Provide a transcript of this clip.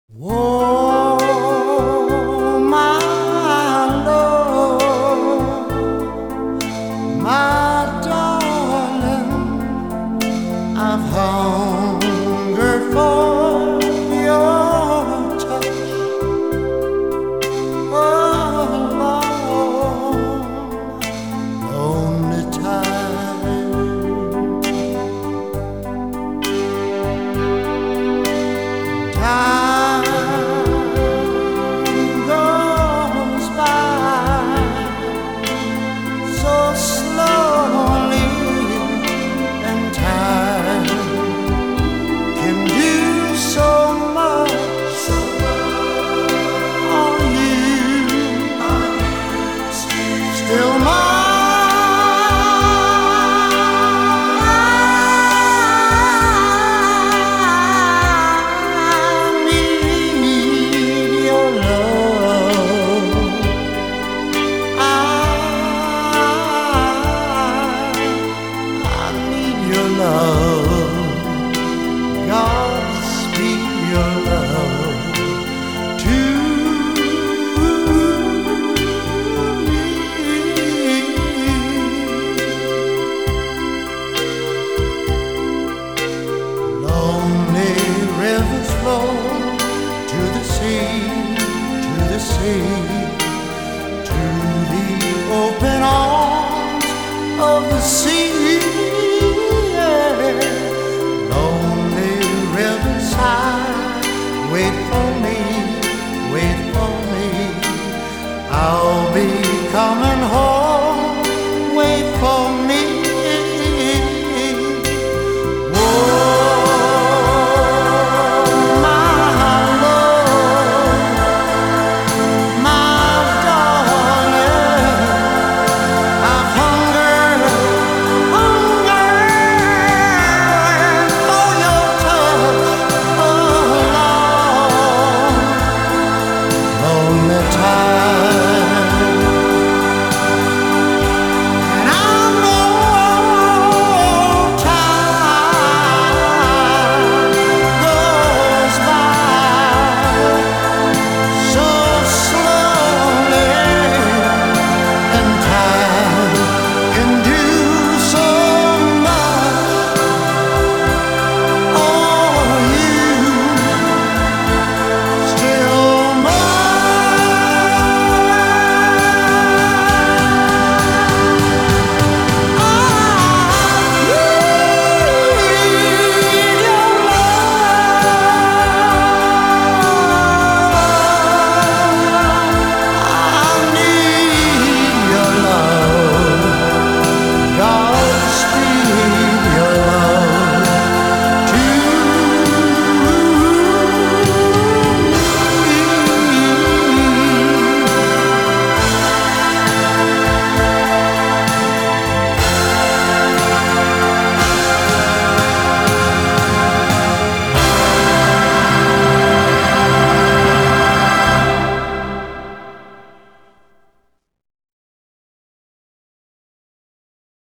Oh, my love, my darling, I've hungered for your touch a long, lonely time. Still mine, I need your love. I need your love. Godspeed your love to rivers flow to the sea, to the sea, to the open arms of the sea. Yeah. Lonely riverside, wait for me.